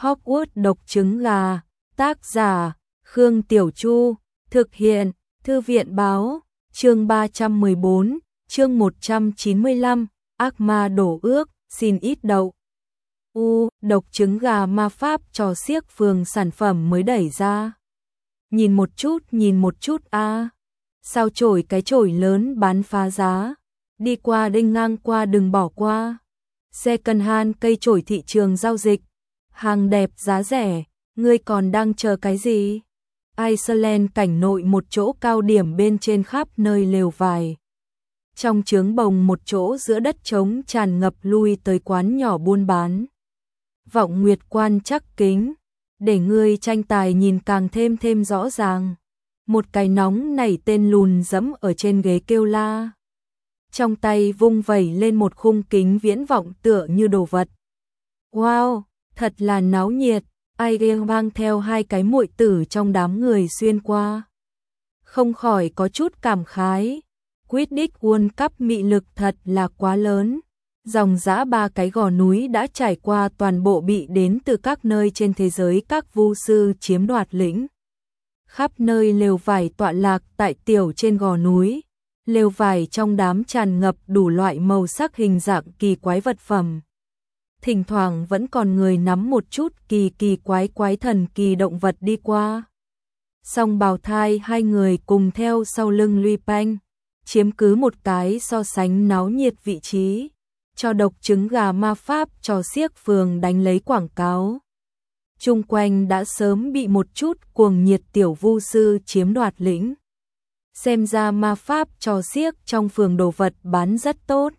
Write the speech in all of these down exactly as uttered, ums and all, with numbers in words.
Hogwarts độc trứng gà, tác giả, Khương Tiểu Chu, thực hiện, Thư viện báo, chương ba trăm mười bốn, chương một trăm chín mươi lăm, ác ma đổ ước, xin ít đậu. U, độc trứng gà ma pháp trò xiếc phường sản phẩm mới đẩy ra. Nhìn một chút, nhìn một chút a. À. Sao chổi cái chổi lớn bán phá giá, đi qua đinh ngang qua đừng bỏ qua. Second hand cây chổi thị trường giao dịch, hàng đẹp giá rẻ, ngươi còn đang chờ cái gì? Iceland cảnh nội một chỗ cao điểm bên trên khắp nơi lều vải. Trong trướng bồng một chỗ giữa đất trống tràn ngập lui tới quán nhỏ buôn bán. Vọng nguyệt quan chắc kính, để ngươi tranh tài nhìn càng thêm thêm rõ ràng. Một cái nóng nảy tên lùn dẫm ở trên ghế kêu la. Trong tay vung vẩy lên một khung kính viễn vọng tựa như đồ vật. Wow, thật là náo nhiệt, ai riêng mang theo hai cái muội tử trong đám người xuyên qua. Không khỏi có chút cảm khái, Quidditch World Cup mị lực thật là quá lớn. Dòng dã ba cái gò núi đã trải qua toàn bộ bị đến từ các nơi trên thế giới các vu sư chiếm đoạt lĩnh. Khắp nơi lều vải tọa lạc tại tiểu trên gò núi. Lều vải trong đám tràn ngập đủ loại màu sắc hình dạng kỳ quái vật phẩm. Thỉnh thoảng vẫn còn người nắm một chút kỳ kỳ quái quái thần kỳ động vật đi qua. Song bào thai hai người cùng theo sau lưng Lupin, chiếm cứ một cái so sánh náo nhiệt vị trí, cho độc trứng gà ma pháp trò xiếc phường đánh lấy quảng cáo. Chung quanh đã sớm bị một chút cuồng nhiệt tiểu vu sư chiếm đoạt lĩnh. Xem ra ma pháp trò xiếc trong phường đồ vật bán rất tốt.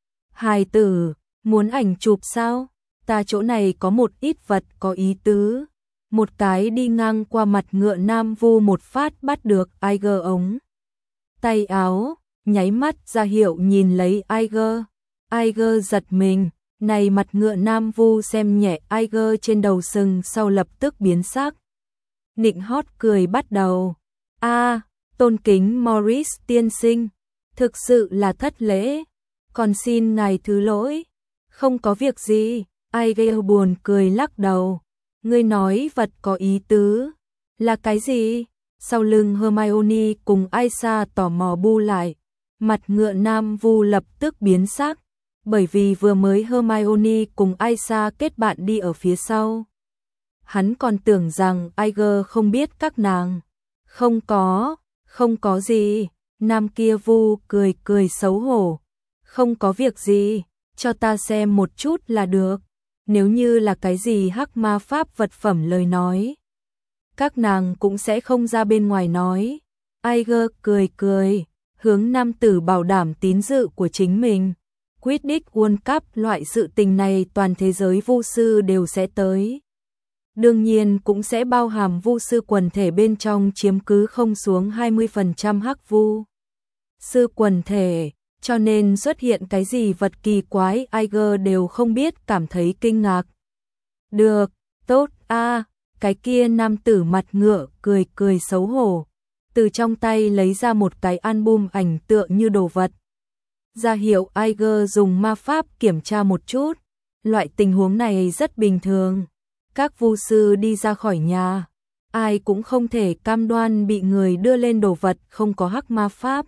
Hài tử, muốn ảnh chụp sao? Ta chỗ này có một ít vật có ý tứ. Một cái đi ngang qua mặt ngựa nam vu một phát bắt được Iger ống tay áo, nháy mắt ra hiệu nhìn lấy Iger. Iger giật mình, này mặt ngựa nam vu xem nhẹ Iger trên đầu sừng sau lập tức biến sắc. Nịnh hót cười bắt đầu. A, à, tôn kính Morris tiên sinh, thực sự là thất lễ, còn xin ngài thứ lỗi. Không có việc gì, Iger buồn cười lắc đầu. Ngươi nói vật có ý tứ, là cái gì? Sau lưng Hermione cùng Aisa tò mò bu lại, mặt ngựa nam vu lập tức biến sắc, bởi vì vừa mới Hermione cùng Aisa kết bạn đi ở phía sau. Hắn còn tưởng rằng Iger không biết các nàng. Không có, không có gì, nam kia vu cười cười xấu hổ. Không có việc gì, cho ta xem một chút là được. Nếu như là cái gì hắc ma pháp vật phẩm lời nói, các nàng cũng sẽ không ra bên ngoài nói. Iger cười cười, hướng nam tử bảo đảm tín dự của chính mình. Quidditch World Cup loại sự tình này toàn thế giới vu sư đều sẽ tới. Đương nhiên cũng sẽ bao hàm vu sư quần thể bên trong chiếm cứ không xuống hai mươi phần trăm hắc vu sư quần thể, cho nên xuất hiện cái gì vật kỳ quái Iger đều không biết cảm thấy kinh ngạc. Được, tốt a, à, cái kia nam tử mặt ngựa cười cười xấu hổ, từ trong tay lấy ra một cái album ảnh tựa như đồ vật. Ra hiệu Iger dùng ma pháp kiểm tra một chút, loại tình huống này rất bình thường. Các vu sư đi ra khỏi nhà, ai cũng không thể cam đoan bị người đưa lên đồ vật không có hắc ma pháp.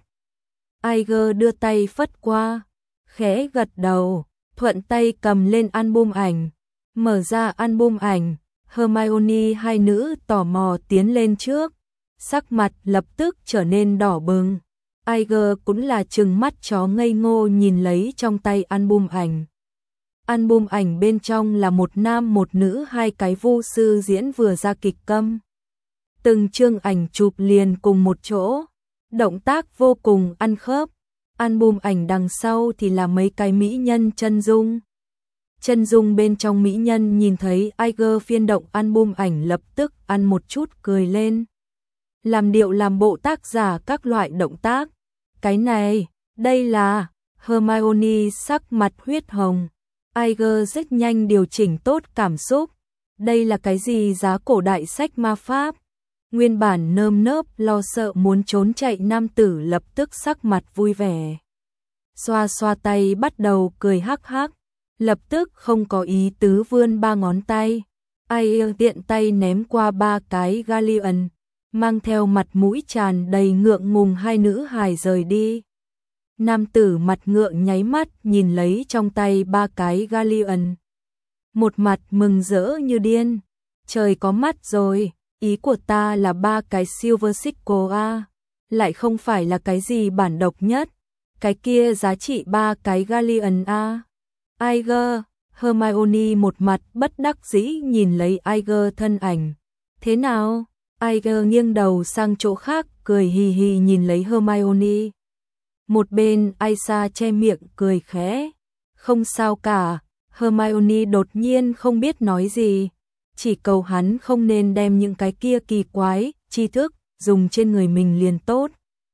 Iger đưa tay phất qua, khẽ gật đầu, thuận tay cầm lên album ảnh, mở ra album ảnh. Hermione hai nữ tò mò tiến lên trước, sắc mặt lập tức trở nên đỏ bừng. Iger cũng là trừng mắt chó ngây ngô nhìn lấy trong tay album ảnh. Album ảnh bên trong là một nam một nữ hai cái vu sư diễn vừa ra kịch câm. Từng chương ảnh chụp liền cùng một chỗ, động tác vô cùng ăn khớp. Album ảnh đằng sau thì là mấy cái mỹ nhân chân dung. Chân dung bên trong mỹ nhân nhìn thấy Iger phiên động album ảnh lập tức ăn một chút cười lên. Làm điệu làm bộ tác giả các loại động tác. Cái này, đây là... Hermione sắc mặt huyết hồng. Iger rất nhanh điều chỉnh tốt cảm xúc. Đây là cái gì giá cổ đại sách ma pháp? Nguyên bản nơm nớp lo sợ muốn trốn chạy nam tử lập tức sắc mặt vui vẻ. Xoa xoa tay bắt đầu cười hắc hắc. Lập tức không có ý tứ vươn ba ngón tay. Ai tiện tay ném qua ba cái galleon, mang theo mặt mũi tràn đầy ngượng ngùng hai nữ hài rời đi. Nam tử mặt ngượng nháy mắt nhìn lấy trong tay ba cái galleon. Một mặt mừng rỡ như điên. Trời có mắt rồi, ý của ta là ba cái Silver Sickle a, lại không phải là cái gì bản độc nhất. Cái kia giá trị ba cái galleon a. Iger, Hermione một mặt bất đắc dĩ nhìn lấy Iger thân ảnh. Thế nào? Iger nghiêng đầu sang chỗ khác, cười hì hì nhìn lấy Hermione. Một bên Aisa che miệng cười khẽ. Không sao cả. Hermione đột nhiên không biết nói gì, chỉ cầu hắn không nên đem những cái kia kỳ quái tri thức dùng trên người mình liền tốt.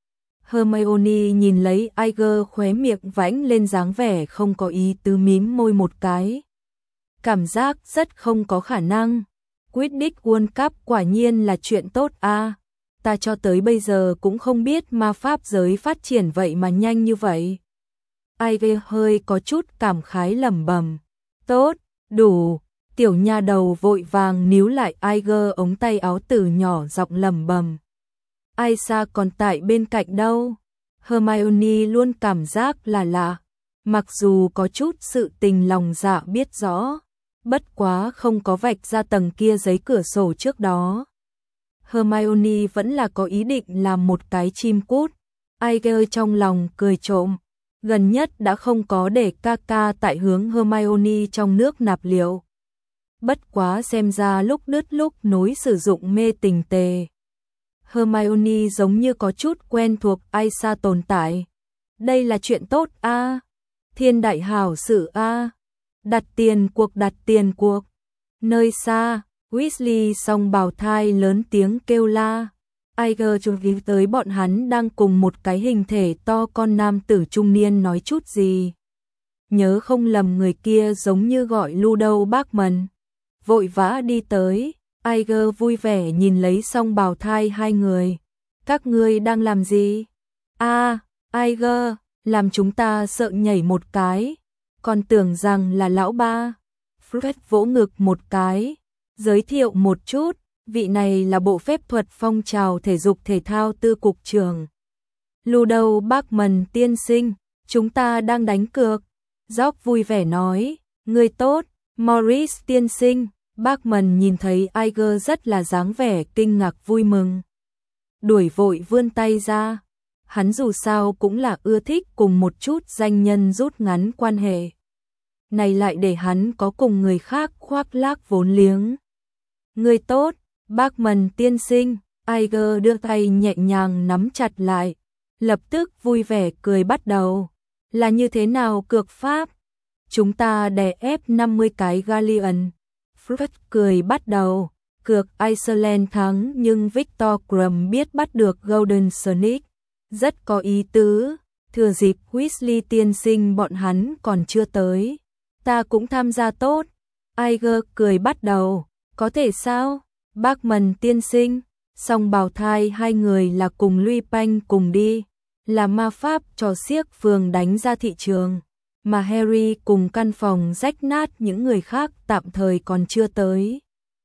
Hermione nhìn lấy Iger khóe miệng vãnh lên dáng vẻ không có ý tứ, mím môi một cái. Cảm giác rất không có khả năng. Quidditch World Cup quả nhiên là chuyện tốt a. Ta cho tới bây giờ cũng không biết ma pháp giới phát triển vậy mà nhanh như vậy. Iger hơi có chút cảm khái lẩm bẩm. Tốt, đủ. Tiểu nha đầu vội vàng níu lại Iger ống tay áo từ nhỏ giọng lẩm bẩm. Aisa còn tại bên cạnh đâu? Hermione luôn cảm giác là lạ, mặc dù có chút sự tình lòng dạ biết rõ, bất quá không có vạch ra tầng kia giấy cửa sổ trước đó. Hermione vẫn là có ý định làm một cái chim cút. Iger trong lòng cười trộm, gần nhất đã không có để ca ca tại hướng Hermione trong nước nạp liệu. Bất quá xem ra lúc đứt lúc nối sử dụng mê tình tề. Hermione giống như có chút quen thuộc Aisa tồn tại. Đây là chuyện tốt a, à? Thiên đại hảo sự a. À? Đặt tiền cuộc đặt tiền cuộc. Nơi xa, Weasley song bào thai lớn tiếng kêu la. Iger chú ý tới bọn hắn đang cùng một cái hình thể to con nam tử trung niên nói chút gì. Nhớ không lầm người kia giống như gọi Ludo Bagman. Vội vã đi tới, Iger vui vẻ nhìn lấy song bào thai hai người. Các ngươi đang làm gì? A, à, Iger, làm chúng ta sợ nhảy một cái. Còn tưởng rằng là lão ba. Fred vỗ ngực một cái, giới thiệu một chút, vị này là bộ phép thuật phong trào thể dục thể thao tư cục trưởng. Ludo Bagman tiên sinh, chúng ta đang đánh cược. George vui vẻ nói, người tốt, Morris tiên sinh. Bagman nhìn thấy Iger rất là dáng vẻ kinh ngạc vui mừng. Đuổi vội vươn tay ra. Hắn dù sao cũng là ưa thích cùng một chút danh nhân rút ngắn quan hệ. Này lại để hắn có cùng người khác khoác lác vốn liếng. Người tốt, Bagman tiên sinh. Iger đưa tay nhẹ nhàng nắm chặt lại. Lập tức vui vẻ cười bắt đầu. Là như thế nào cược pháp? Chúng ta đè ép năm mươi cái galleon. Fred cười bắt đầu. Cược Iceland thắng nhưng Victor Krum biết bắt được Golden Snake. Rất có ý tứ. Thừa dịp Weasley tiên sinh bọn hắn còn chưa tới. Ta cũng tham gia tốt. Iger cười bắt đầu. Có thể sao? Bagman tiên sinh. Song bào thai hai người là cùng Lui Panh cùng đi. Là ma pháp trò xiếc phường đánh ra thị trường. Mà Harry cùng căn phòng rách nát những người khác tạm thời còn chưa tới.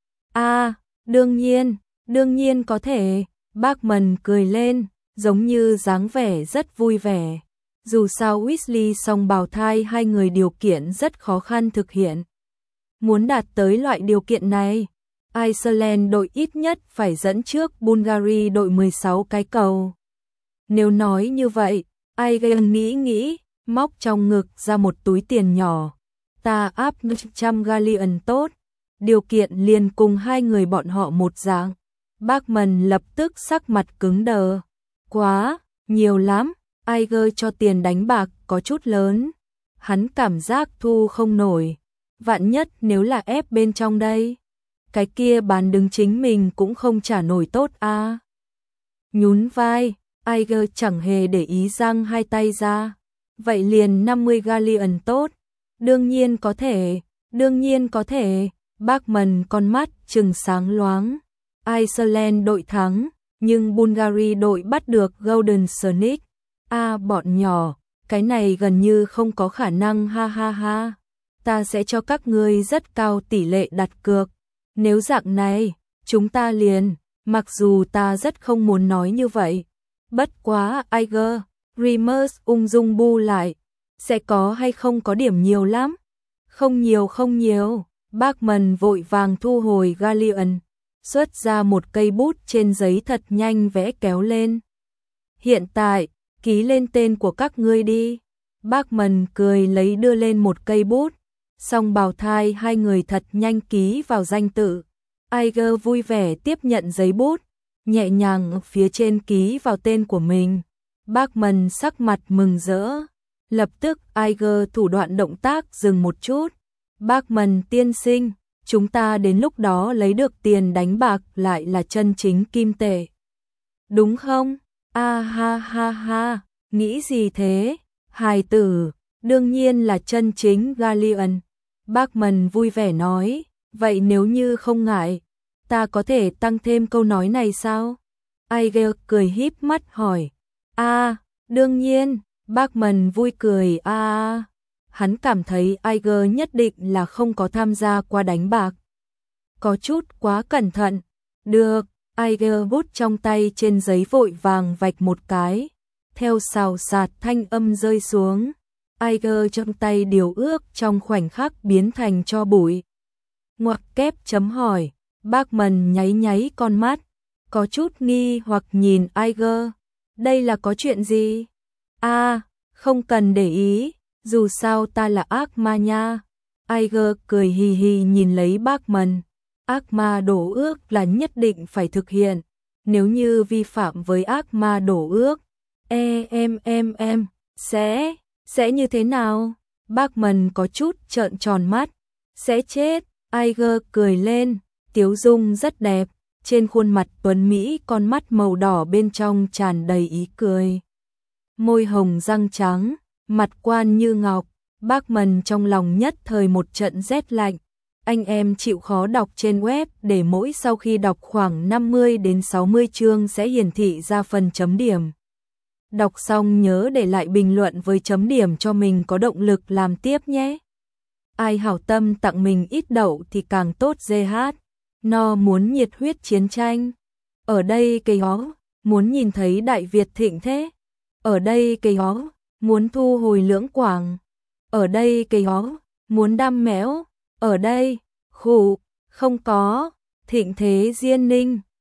A, à, đương nhiên, đương nhiên có thể. Bagman cười lên, giống như dáng vẻ rất vui vẻ. Dù sao Weasley song bào thai hai người điều kiện rất khó khăn thực hiện. Muốn đạt tới loại điều kiện này, Iceland đội ít nhất phải dẫn trước Bulgari đội mười sáu cái cầu. Nếu nói như vậy, Iger nghĩ nghĩ, móc trong ngực ra một túi tiền nhỏ. Ta áp một trăm galleon tốt. Điều kiện liền cùng hai người bọn họ một dạng. Bagman lập tức sắc mặt cứng đờ. Quá, nhiều lắm. Iger cho tiền đánh bạc có chút lớn. Hắn cảm giác thu không nổi. Vạn nhất nếu là ép bên trong đây. Cái kia bán đứng chính mình cũng không trả nổi tốt a. À. Nhún vai, Iger chẳng hề để ý giang hai tay ra. Vậy liền năm mươi galleon tốt. Đương nhiên có thể, đương nhiên có thể. Bagman con mắt trừng sáng loáng. Iceland đội thắng, nhưng Bulgari đội bắt được Golden Snake. A à, bọn nhỏ, cái này gần như không có khả năng ha ha ha. Ta sẽ cho các ngươi rất cao tỷ lệ đặt cược. Nếu dạng này, chúng ta liền, mặc dù ta rất không muốn nói như vậy. Bất quá, Iger, Remus ung dung bu lại, sẽ có hay không có điểm nhiều lắm? Không nhiều không nhiều, Bachman vội vàng thu hồi Galleon, xuất ra một cây bút trên giấy thật nhanh vẽ kéo lên. Hiện tại, ký lên tên của các ngươi đi. Bachman cười lấy đưa lên một cây bút, song bào thai hai người thật nhanh ký vào danh tự. Iger vui vẻ tiếp nhận giấy bút, nhẹ nhàng phía trên ký vào tên của mình. Bachman sắc mặt mừng rỡ. Lập tức Iger thủ đoạn động tác dừng một chút. Bachman tiên sinh, chúng ta đến lúc đó lấy được tiền đánh bạc lại là chân chính kim tệ. Đúng không? A ha ha ha, nghĩ gì thế? Hài tử, đương nhiên là chân chính Galleon. Bachman vui vẻ nói, vậy nếu như không ngại, ta có thể tăng thêm câu nói này sao? Iger cười híp mắt hỏi. A, đương nhiên, Bachman vui cười a a. Hắn cảm thấy Iger nhất định là không có tham gia qua đánh bạc. Có chút quá cẩn thận. Được, Iger bút trong tay trên giấy vội vàng vạch một cái. Theo xào xạc thanh âm rơi xuống, Iger trong tay điều ước trong khoảnh khắc biến thành tro bụi. Ngoặc kép chấm hỏi, Bachman nháy nháy con mắt, có chút nghi hoặc nhìn Iger. Đây là có chuyện gì? A, không cần để ý, dù sao ta là ác ma nha. Iger cười hì hì nhìn lấy Bachman. Ác ma đổ ước là nhất định phải thực hiện. Nếu như vi phạm với ác ma đổ ước, e em em em, sẽ, sẽ như thế nào? Bachman có chút trợn tròn mắt. Sẽ chết. Iger cười lên, tiếu dung rất đẹp. Trên khuôn mặt tuấn Mỹ con mắt màu đỏ bên trong tràn đầy ý cười. Môi hồng răng trắng, mặt quan như ngọc. Bachman trong lòng nhất thời một trận rét lạnh. Anh em chịu khó đọc trên web để mỗi sau khi đọc khoảng năm mươi đến sáu mươi chương sẽ hiển thị ra phần chấm điểm. Đọc xong nhớ để lại bình luận với chấm điểm cho mình có động lực làm tiếp nhé. Ai hảo tâm tặng mình ít đậu thì càng tốt dê hát. No muốn nhiệt huyết chiến tranh. Ở đây cây hó, muốn nhìn thấy Đại Việt thịnh thế. Ở đây cây hó, muốn thu hồi Lưỡng Quảng. Ở đây cây hó, muốn đam méo. Ở đây, khủ, không có, thịnh thế Diên Ninh.